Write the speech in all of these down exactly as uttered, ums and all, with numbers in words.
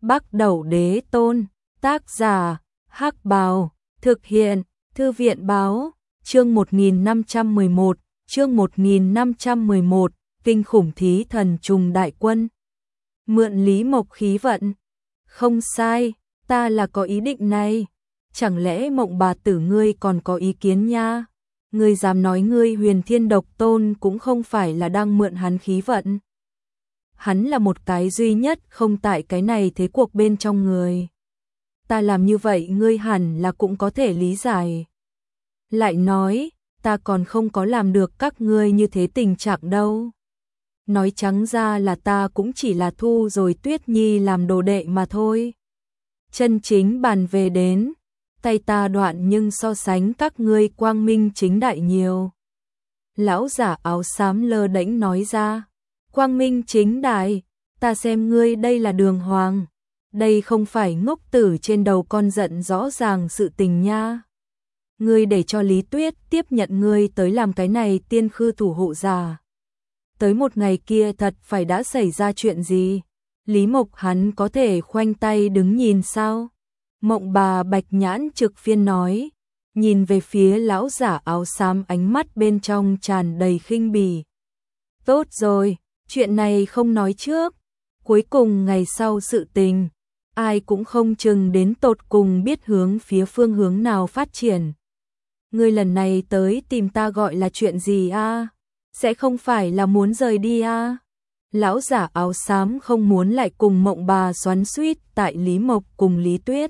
Bắc Đẩu Đế Tôn, tác giả, Hắc Bào, thực hiện, Thư viện báo, chương một nghìn năm trăm mười một, chương một nghìn năm trăm mười một, kinh khủng thí thần trùng đại quân. Mượn Lý Mộc khí vận. Không sai, ta là có ý định này. Chẳng lẽ Mộng bà tử ngươi còn có ý kiến nha? Ngươi dám nói ngươi Huyền Thiên Độc Tôn cũng không phải là đang mượn hắn khí vận. Hắn là một cái duy nhất không tại cái này thế cuộc bên trong người. Ta làm như vậy ngươi hẳn là cũng có thể lý giải. Lại nói, ta còn không có làm được các ngươi như thế tình trạng đâu. Nói trắng ra là ta cũng chỉ là thu rồi Tuyết Nhi làm đồ đệ mà thôi. Chân chính bàn về đến, tay ta đoạn nhưng so sánh các ngươi quang minh chính đại nhiều. Lão giả áo xám lơ đễnh nói ra, quang minh chính đại, ta xem ngươi đây là đường hoàng. Đây không phải ngốc tử trên đầu con giận rõ ràng sự tình nha. Ngươi để cho Lý Tuyết tiếp nhận ngươi tới làm cái này tiên khư thủ hộ giả. Tới một ngày kia thật phải đã xảy ra chuyện gì? Lý Mộc hắn có thể khoanh tay đứng nhìn sao? Mộng bà Bạch Nhãn trực phiên nói, nhìn về phía lão giả áo xám ánh mắt bên trong tràn đầy khinh bỉ. Tốt rồi, chuyện này không nói trước. Cuối cùng ngày sau sự tình, ai cũng không chừng đến tột cùng biết hướng phía phương hướng nào phát triển. Ngươi lần này tới tìm ta gọi là chuyện gì a? Sẽ không phải là muốn rời đi a? Lão giả áo xám không muốn lại cùng Mộng bà xoắn xuýt tại Lý Mộc cùng Lý Tuyết.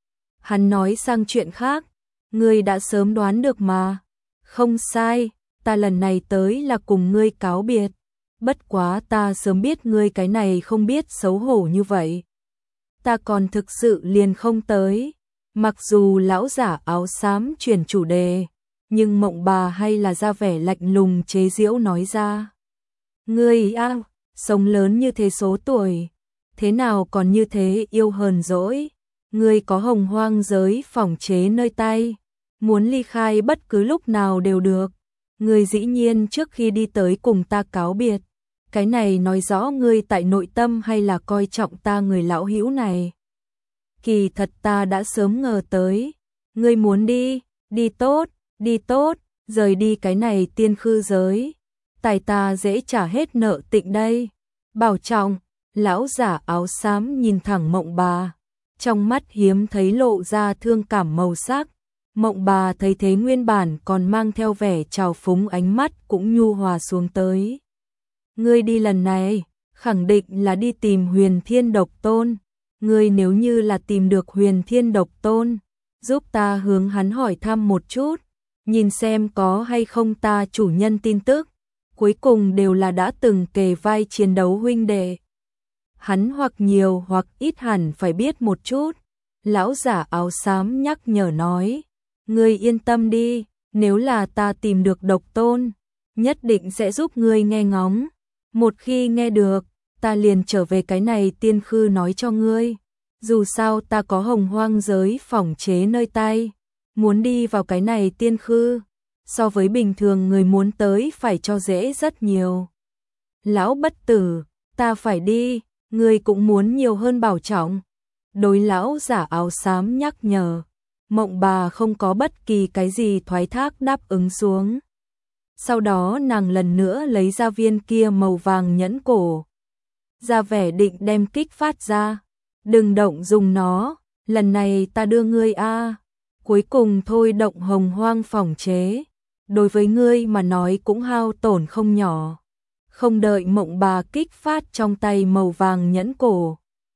Hắn nói sang chuyện khác, ngươi đã sớm đoán được mà. Không sai, ta lần này tới là cùng ngươi cáo biệt. Bất quá ta sớm biết ngươi cái này không biết xấu hổ như vậy. Ta còn thực sự liền không tới. Mặc dù lão giả áo xám chuyển chủ đề, nhưng Mộng bà hay là ra vẻ lạnh lùng chế giễu nói ra. Ngươi a, sống lớn như thế số tuổi, thế nào còn như thế yêu hờn dỗi? Ngươi có hồng hoang giới phỏng chế nơi tay, muốn ly khai bất cứ lúc nào đều được. Ngươi dĩ nhiên trước khi đi tới cùng ta cáo biệt, cái này nói rõ ngươi tại nội tâm hay là coi trọng ta người lão hữu này. Kỳ thật ta đã sớm ngờ tới, ngươi muốn đi, đi tốt, đi tốt, rời đi cái này tiên khư giới. Tài ta dễ trả hết nợ tịnh đây. Bảo trọng, lão giả áo xám nhìn thẳng Mộng bà, trong mắt hiếm thấy lộ ra thương cảm màu sắc. Mộng bà thấy thế nguyên bản còn mang theo vẻ trào phúng ánh mắt cũng nhu hòa xuống tới. Ngươi đi lần này, khẳng định là đi tìm Huyền Thiên Độc Tôn. Ngươi nếu như là tìm được Huyền Thiên Độc Tôn, giúp ta hướng hắn hỏi thăm một chút, nhìn xem có hay không ta chủ nhân tin tức. Cuối cùng đều là đã từng kề vai chiến đấu huynh đệ. Hắn hoặc nhiều hoặc ít hẳn phải biết một chút. Lão giả áo xám nhắc nhở nói, ngươi yên tâm đi, nếu là ta tìm được Độc Tôn, nhất định sẽ giúp ngươi nghe ngóng. Một khi nghe được, ta liền trở về cái này tiên khư nói cho ngươi. Dù sao ta có hồng hoang giới phỏng chế nơi tay, muốn đi vào cái này tiên khư, so với bình thường người muốn tới phải cho dễ rất nhiều. Lão bất tử, ta phải đi, ngươi cũng muốn nhiều hơn bảo trọng. Đối lão giả áo xám nhắc nhở, Mộng bà không có bất kỳ cái gì thoái thác đáp ứng xuống. Sau đó nàng lần nữa lấy ra viên kia màu vàng nhẫn cổ, ra vẻ định đem kích phát ra. Đừng động dùng nó, lần này ta đưa ngươi a. Cuối cùng thôi động hồng hoang phỏng chế, đối với ngươi mà nói cũng hao tổn không nhỏ. Không đợi Mộng bà kích phát trong tay màu vàng nhẫn cổ,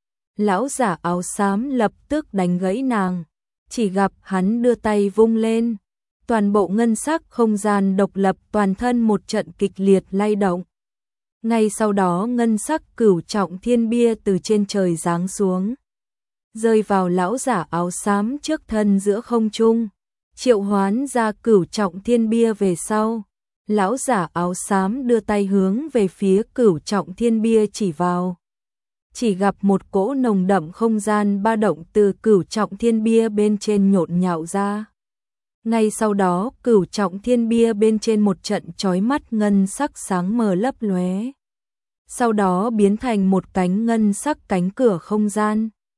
lão giả áo xám lập tức đánh gãy nàng. Chỉ gặp hắn đưa tay vung lên, toàn bộ ngân sắc không gian độc lập toàn thân một trận kịch liệt lay động. Ngay sau đó ngân sắc cửu trọng thiên bia từ trên trời giáng xuống, rơi vào lão giả áo xám trước thân giữa không trung. Triệu hoán ra cửu trọng thiên bia về sau, lão giả áo xám đưa tay hướng về phía cửu trọng thiên bia chỉ vào. Chỉ gặp một cỗ nồng đậm không gian ba động từ cửu trọng thiên bia bên trên nhộn nhạo ra. Ngay sau đó cửu trọng thiên bia bên trên một trận chói mắt ngân sắc sáng mờ lấp lóe. Sau đó biến thành một cánh ngân sắc cánh cửa không gian.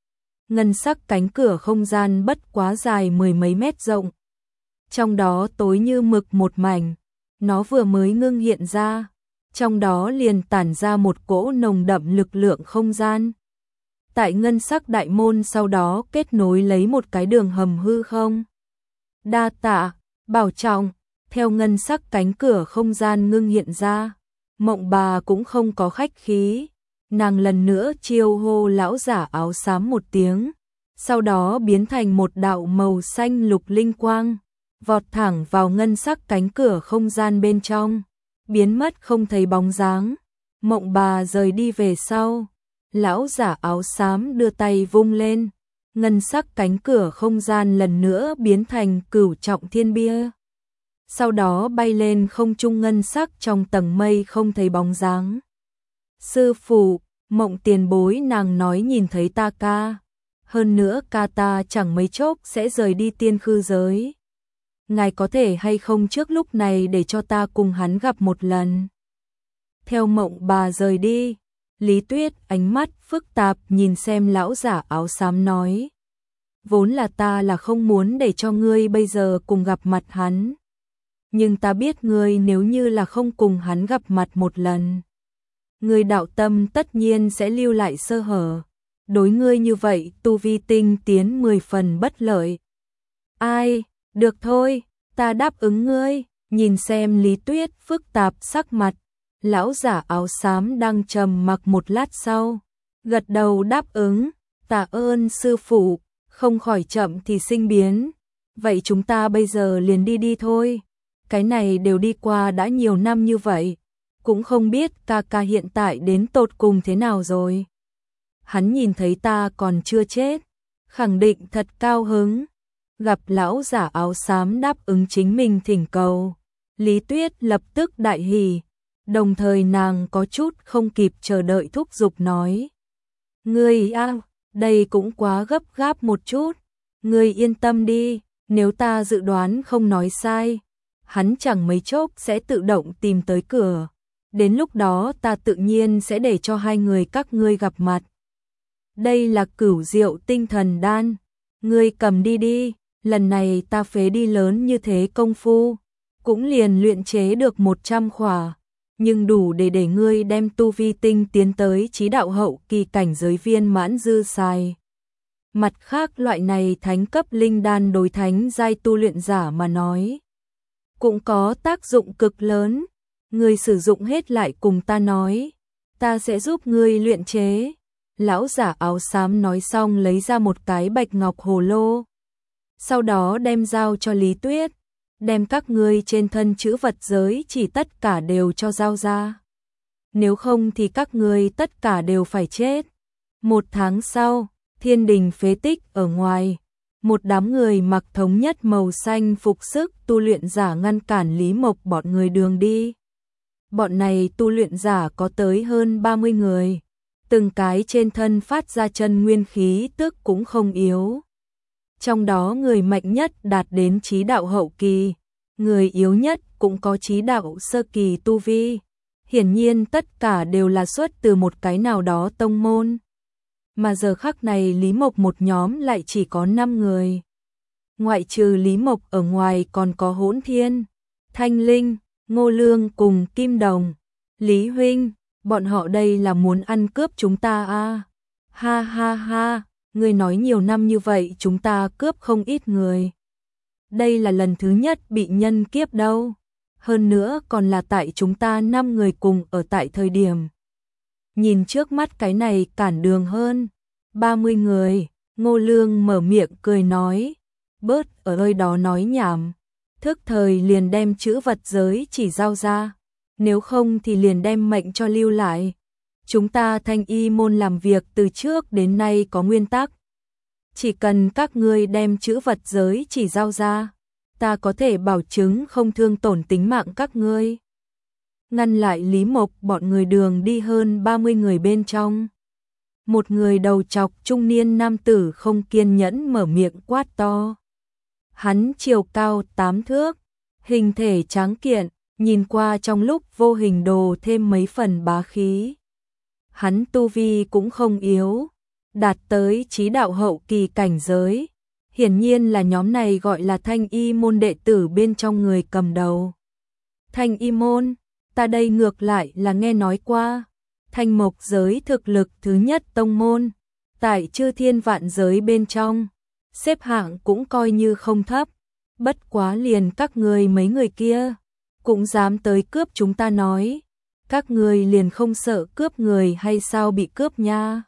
ngân sắc cánh cửa không gian bất quá dài mười mấy mét rộng. Trong đó tối như mực một mảnh, nó vừa mới ngưng hiện ra, trong đó liền tản ra một cỗ nồng đậm lực lượng không gian. Tại ngân sắc đại môn sau đó kết nối lấy một cái đường hầm hư không. Đa tạ, bảo trọng, theo ngân sắc cánh cửa không gian ngưng hiện ra, Mộng Bà cũng không có khách khí, nàng lần nữa chiêu hô lão giả áo xám một tiếng, sau đó biến thành một đạo màu xanh lục linh quang, vọt thẳng vào ngân sắc cánh cửa không gian bên trong, biến mất không thấy bóng dáng. Mộng Bà rời đi về sau, lão giả áo xám đưa tay vung lên, ngân sắc cánh cửa không gian lần nữa biến thành cửu trọng thiên bia. Sau đó bay lên không trung ngân sắc trong tầng mây không thấy bóng dáng. Sư phụ, Mộng tiền bối nàng nói nhìn thấy ta ca. Hơn nữa ca ta chẳng mấy chốc sẽ rời đi tiên khư giới. Ngài có thể hay không trước lúc này để cho ta cùng hắn gặp một lần. Theo Mộng Bà rời đi, Lý Tuyết ánh mắt phức tạp nhìn xem lão giả áo xám nói. Vốn là ta là không muốn để cho ngươi bây giờ cùng gặp mặt hắn. Nhưng ta biết ngươi nếu như là không cùng hắn gặp mặt một lần, ngươi đạo tâm tất nhiên sẽ lưu lại sơ hở. Đối ngươi như vậy tu vi tinh tiến mười phần bất lợi. Ai, được thôi, ta đáp ứng ngươi. Nhìn xem Lý Tuyết phức tạp sắc mặt, lão giả áo xám đang trầm mặc một lát sau, gật đầu đáp ứng. Tạ ơn sư phụ, không khỏi chậm thì sinh biến. Vậy chúng ta bây giờ liền đi đi thôi. Cái này đều đi qua đã nhiều năm như vậy, cũng không biết ca ca hiện tại đến tột cùng thế nào rồi. Hắn nhìn thấy ta còn chưa chết, khẳng định thật cao hứng. Gặp lão giả áo xám đáp ứng chính mình thỉnh cầu, Lý Tuyết lập tức đại hỉ, đồng thời nàng có chút không kịp chờ đợi thúc giục nói. Ngươi a, đây cũng quá gấp gáp một chút, ngươi yên tâm đi, nếu ta dự đoán không nói sai, hắn chẳng mấy chốc sẽ tự động tìm tới cửa, đến lúc đó ta tự nhiên sẽ để cho hai người các ngươi gặp mặt. Đây là cửu diệu tinh thần đan, ngươi cầm đi đi, lần này ta phế đi lớn như thế công phu, cũng liền luyện chế được một trăm khỏa, nhưng đủ để để ngươi đem tu vi tinh tiến tới chí đạo hậu kỳ cảnh giới viên mãn dư xài. Mặt khác loại này thánh cấp linh đan đối thánh giai tu luyện giả mà nói, cũng có tác dụng cực lớn, ngươi sử dụng hết lại cùng ta nói, ta sẽ giúp ngươi luyện chế. Lão giả áo xám nói xong lấy ra một cái bạch ngọc hồ lô, sau đó đem giao cho Lý Tuyết, đem các ngươi trên thân chữ vật giới chỉ tất cả đều cho giao ra. Nếu không thì các ngươi tất cả đều phải chết. Một tháng sau, thiên đình phế tích ở ngoài, một đám người mặc thống nhất màu xanh phục sức tu luyện giả ngăn cản Lý Mộc bọn người đường đi. Bọn này tu luyện giả có tới hơn ba mươi người, từng cái trên thân phát ra chân nguyên khí tức cũng không yếu. Trong đó người mạnh nhất đạt đến chí đạo hậu kỳ, người yếu nhất cũng có chí đạo sơ kỳ tu vi. Hiển nhiên tất cả đều là xuất từ một cái nào đó tông môn. Mà giờ khắc này Lý Mộc một nhóm lại chỉ có năm người. Ngoại trừ Lý Mộc ở ngoài còn có Hỗn Thiên, Thanh Linh, Ngô Lương cùng Kim Đồng. Lý huynh, bọn họ đây là muốn ăn cướp chúng ta à? Ha ha ha, ngươi nói nhiều năm như vậy chúng ta cướp không ít người. Đây là lần thứ nhất bị nhân kiếp đâu. Hơn nữa còn là tại chúng ta năm người cùng ở tại thời điểm. Nhìn trước mắt cái này cản đường hơn ba mươi người, Ngô Lương mở miệng cười nói, bớt ở nơi đó nói nhảm, thức thời liền đem chữ vật giới chỉ giao ra, nếu không thì liền đem mệnh cho lưu lại. Chúng ta Thanh Y môn làm việc từ trước đến nay có nguyên tắc, chỉ cần các ngươi đem chữ vật giới chỉ giao ra, ta có thể bảo chứng không thương tổn tính mạng các ngươi. Ngăn lại Lý Mộc bọn người đường đi hơn ba mươi người bên trong. Một người đầu trọc trung niên nam tử không kiên nhẫn mở miệng quát to. Hắn chiều cao tám thước, hình thể tráng kiện, nhìn qua trong lúc vô hình đồ thêm mấy phần bá khí. Hắn tu vi cũng không yếu, đạt tới chí đạo hậu kỳ cảnh giới. Hiển nhiên là nhóm này gọi là Thanh Y môn đệ tử bên trong người cầm đầu. Thanh Y môn, ta đây ngược lại là nghe nói qua. Thanh mộc giới thực lực thứ nhất tông môn, tại chư thiên vạn giới bên trong, xếp hạng cũng coi như không thấp. Bất quá liền các người mấy người kia, cũng dám tới cướp chúng ta nói. Các người liền không sợ cướp người hay sao bị cướp nha?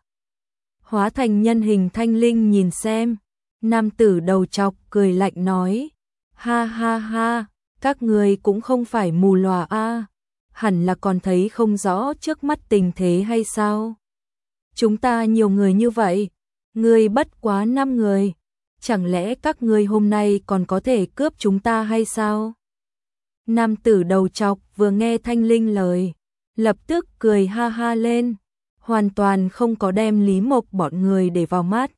Hóa thành nhân hình thanh linh nhìn xem. Nam tử đầu chọc cười lạnh nói. Ha ha ha, các người cũng không phải mù lòa a, hẳn là còn thấy không rõ trước mắt tình thế hay sao? Chúng ta nhiều người như vậy, người bất quá năm người, chẳng lẽ các người hôm nay còn có thể cướp chúng ta hay sao? Nam tử đầu chọc vừa nghe thanh linh lời, lập tức cười ha ha lên, hoàn toàn không có đem Lý Mộc bọn người để vào mắt.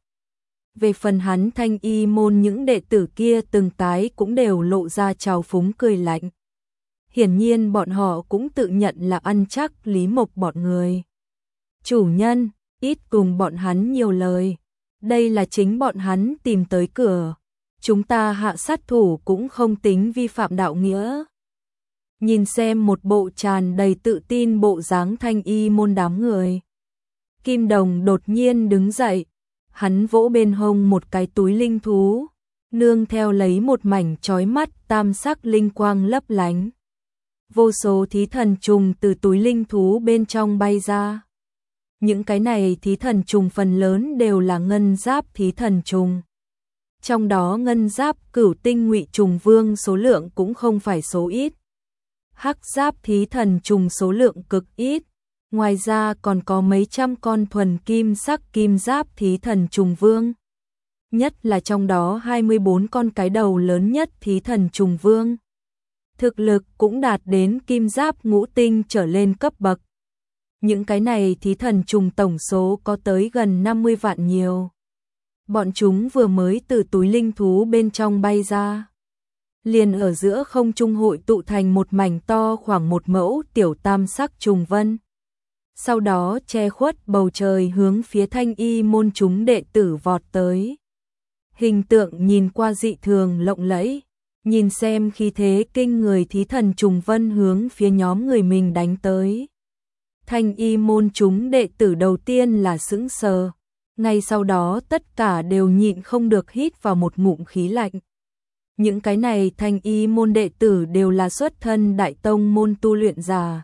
Về phần hắn Thanh Y môn những đệ tử kia từng cái cũng đều lộ ra trào phúng cười lạnh. Hiển nhiên bọn họ cũng tự nhận là ăn chắc Lý Mộc bọn người. Chủ nhân, ít cùng bọn hắn nhiều lời. Đây là chính bọn hắn tìm tới cửa. Chúng ta hạ sát thủ cũng không tính vi phạm đạo nghĩa. Nhìn xem một bộ tràn đầy tự tin bộ dáng Thanh Y môn đám người. Kim Đồng đột nhiên đứng dậy. Hắn vỗ bên hông một cái túi linh thú, nương theo lấy một mảnh chói mắt tam sắc linh quang lấp lánh. Vô số thí thần trùng từ túi linh thú bên trong bay ra. Những cái này thí thần trùng phần lớn đều là ngân giáp thí thần trùng. Trong đó ngân giáp cửu tinh ngụy trùng vương số lượng cũng không phải số ít. Hắc giáp thí thần trùng số lượng cực ít. Ngoài ra còn có mấy trăm con thuần kim sắc kim giáp thí thần trùng vương. Nhất là trong đó hai mươi bốn con cái đầu lớn nhất thí thần trùng vương. Thực lực cũng đạt đến kim giáp ngũ tinh trở lên cấp bậc. Những cái này thí thần trùng tổng số có tới gần năm mươi vạn nhiều. Bọn chúng vừa mới từ túi linh thú bên trong bay ra. Liền ở giữa không trung hội tụ thành một mảnh to khoảng một mẫu tiểu tam sắc trùng vân. Sau đó che khuất bầu trời hướng phía Thanh Y môn chúng đệ tử vọt tới. Hình tượng nhìn qua dị thường lộng lẫy, nhìn xem khí thế kinh người thí thần trùng vân hướng phía nhóm người mình đánh tới. Thanh Y môn chúng đệ tử đầu tiên là sững sờ, ngay sau đó tất cả đều nhịn không được hít vào một ngụm khí lạnh. Những cái này Thanh Y môn đệ tử đều là xuất thân đại tông môn tu luyện giả.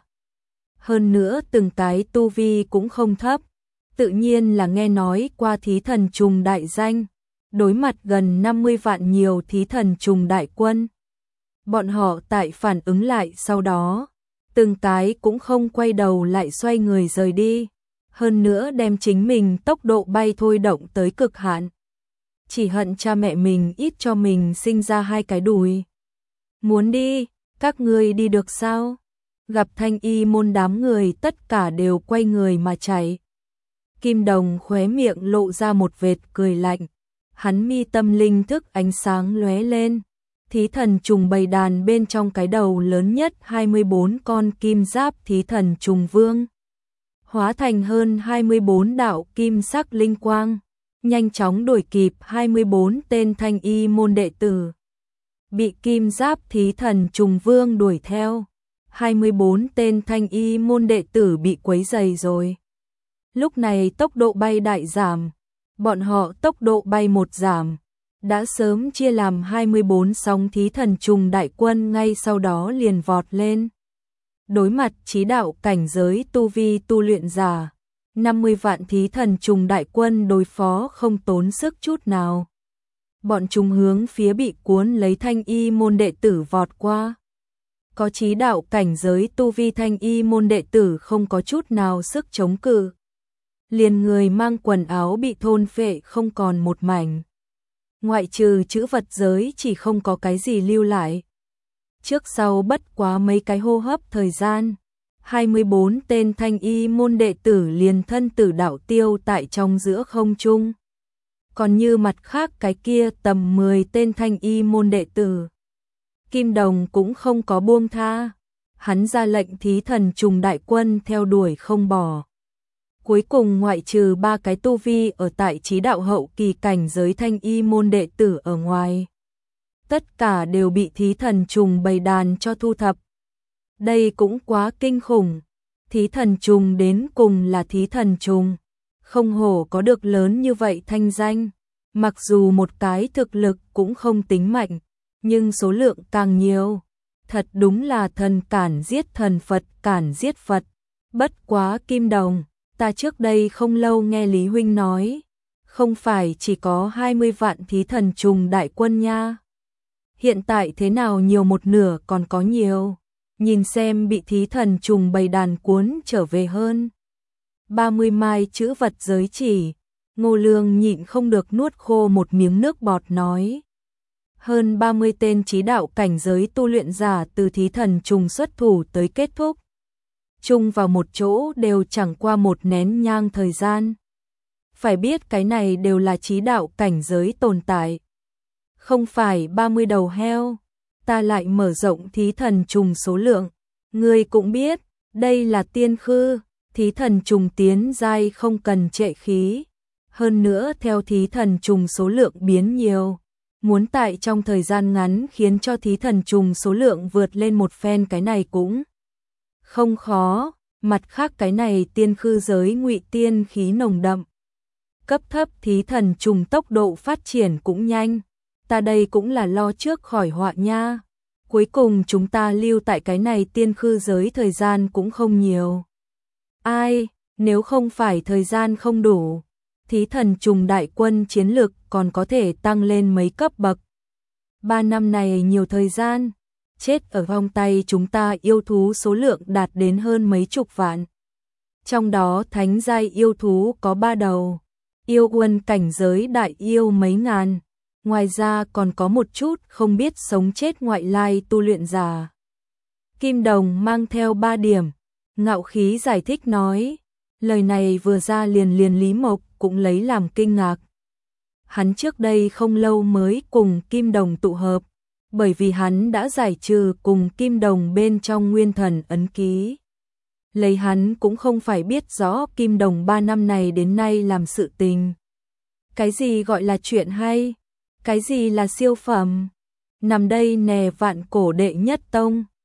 Hơn nữa từng cái tu vi cũng không thấp, tự nhiên là nghe nói qua thí thần trùng đại danh, đối mặt gần năm mươi vạn nhiều thí thần trùng đại quân. Bọn họ tại phản ứng lại sau đó, từng cái cũng không quay đầu lại xoay người rời đi, hơn nữa đem chính mình tốc độ bay thôi động tới cực hạn. Chỉ hận cha mẹ mình ít cho mình sinh ra hai cái đùi. Muốn đi, các ngươi đi được sao? Gặp Thanh Y môn đám người tất cả đều quay người mà chạy. Kim Đồng khóe miệng lộ ra một vệt cười lạnh. Hắn mi tâm linh thức ánh sáng lóe lên. Thí thần trùng bầy đàn bên trong cái đầu lớn nhất hai mươi bốn con kim giáp thí thần trùng vương. Hóa thành hơn hai mươi bốn đạo kim sắc linh quang. Nhanh chóng đuổi kịp hai mươi bốn tên Thanh Y môn đệ tử. Bị kim giáp thí thần trùng vương đuổi theo. hai mươi bốn tên Thanh Y môn đệ tử bị quấy dày rồi. Lúc này tốc độ bay đại giảm, bọn họ tốc độ bay một giảm, đã sớm chia làm hai mươi bốn sóng thí thần trùng đại quân ngay sau đó liền vọt lên. Đối mặt chí đạo cảnh giới tu vi tu luyện giả, năm mươi vạn thí thần trùng đại quân đối phó không tốn sức chút nào. Bọn chúng hướng phía bị cuốn lấy Thanh Y môn đệ tử vọt qua. Có chí đạo cảnh giới tu vi Thanh Y môn đệ tử không có chút nào sức chống cự. Liền người mang quần áo bị thôn phệ không còn một mảnh. Ngoại trừ chữ vật giới chỉ không có cái gì lưu lại. Trước sau bất quá mấy cái hô hấp thời gian, hai mươi bốn tên Thanh Y môn đệ tử liền thân tử đạo tiêu tại trong giữa không trung. Còn như mặt khác cái kia tầm mười tên Thanh Y môn đệ tử, Kim Đồng cũng không có buông tha, hắn ra lệnh thí thần trùng đại quân theo đuổi không bỏ. Cuối cùng ngoại trừ ba cái tu vi ở tại chí đạo hậu kỳ cảnh giới thanh y môn đệ tử ở ngoài, tất cả đều bị thí thần trùng bầy đàn cho thu thập. Đây cũng quá kinh khủng. Thí thần trùng đến cùng là thí thần trùng, không hổ có được lớn như vậy thanh danh. Mặc dù một cái thực lực cũng không tính mạnh, nhưng số lượng càng nhiều. Thật đúng là thần cản giết thần, Phật cản giết Phật. Bất quá Kim Đồng, ta trước đây không lâu nghe Lý Huynh nói, không phải chỉ có hai mươi vạn thí thần trùng đại quân nha. Hiện tại thế nào nhiều một nửa còn có nhiều, nhìn xem bị thí thần trùng bầy đàn cuốn trở về hơn ba mươi mai chữ vật giới chỉ. Ngô Lương nhịn không được nuốt khô một miếng nước bọt nói. Hơn ba mươi tên chí đạo cảnh giới tu luyện giả từ thí thần trùng xuất thủ tới kết thúc, chung vào một chỗ đều chẳng qua một nén nhang thời gian. Phải biết cái này đều là chí đạo cảnh giới tồn tại, không phải ba mươi đầu heo. Ta lại mở rộng thí thần trùng số lượng, ngươi cũng biết, đây là tiên khư, thí thần trùng tiến giai không cần trệ khí. Hơn nữa theo thí thần trùng số lượng biến nhiều, muốn tại trong thời gian ngắn khiến cho thí thần trùng số lượng vượt lên một phen cái này cũng không khó. Mặt khác cái này tiên khư giới ngụy tiên khí nồng đậm, cấp thấp thí thần trùng tốc độ phát triển cũng nhanh. Ta đây cũng là lo trước khỏi họa nha. Cuối cùng chúng ta lưu tại cái này tiên khư giới thời gian cũng không nhiều. Ai, nếu không phải thời gian không đủ, thí thần trùng đại quân chiến lực còn có thể tăng lên mấy cấp bậc. Ba năm này nhiều thời gian, chết ở vòng tay chúng ta yêu thú số lượng đạt đến hơn mấy chục vạn. Trong đó thánh giai yêu thú có ba đầu, yêu quân cảnh giới đại yêu mấy ngàn. Ngoài ra còn có một chút không biết sống chết ngoại lai tu luyện giả. Kim Đồng mang theo ba điểm, ngạo khí giải thích nói. Lời này vừa ra liền liền Lý Mộc cũng lấy làm kinh ngạc. Hắn trước đây không lâu mới cùng Kim Đồng tụ hợp, bởi vì hắn đã giải trừ cùng Kim Đồng bên trong nguyên thần ấn ký. Lấy hắn cũng không phải biết rõ Kim Đồng ba năm này đến nay làm sự tình. Cái gì gọi là chuyện hay? Cái gì là siêu phẩm? Nằm đây nè vạn cổ đệ nhất tông.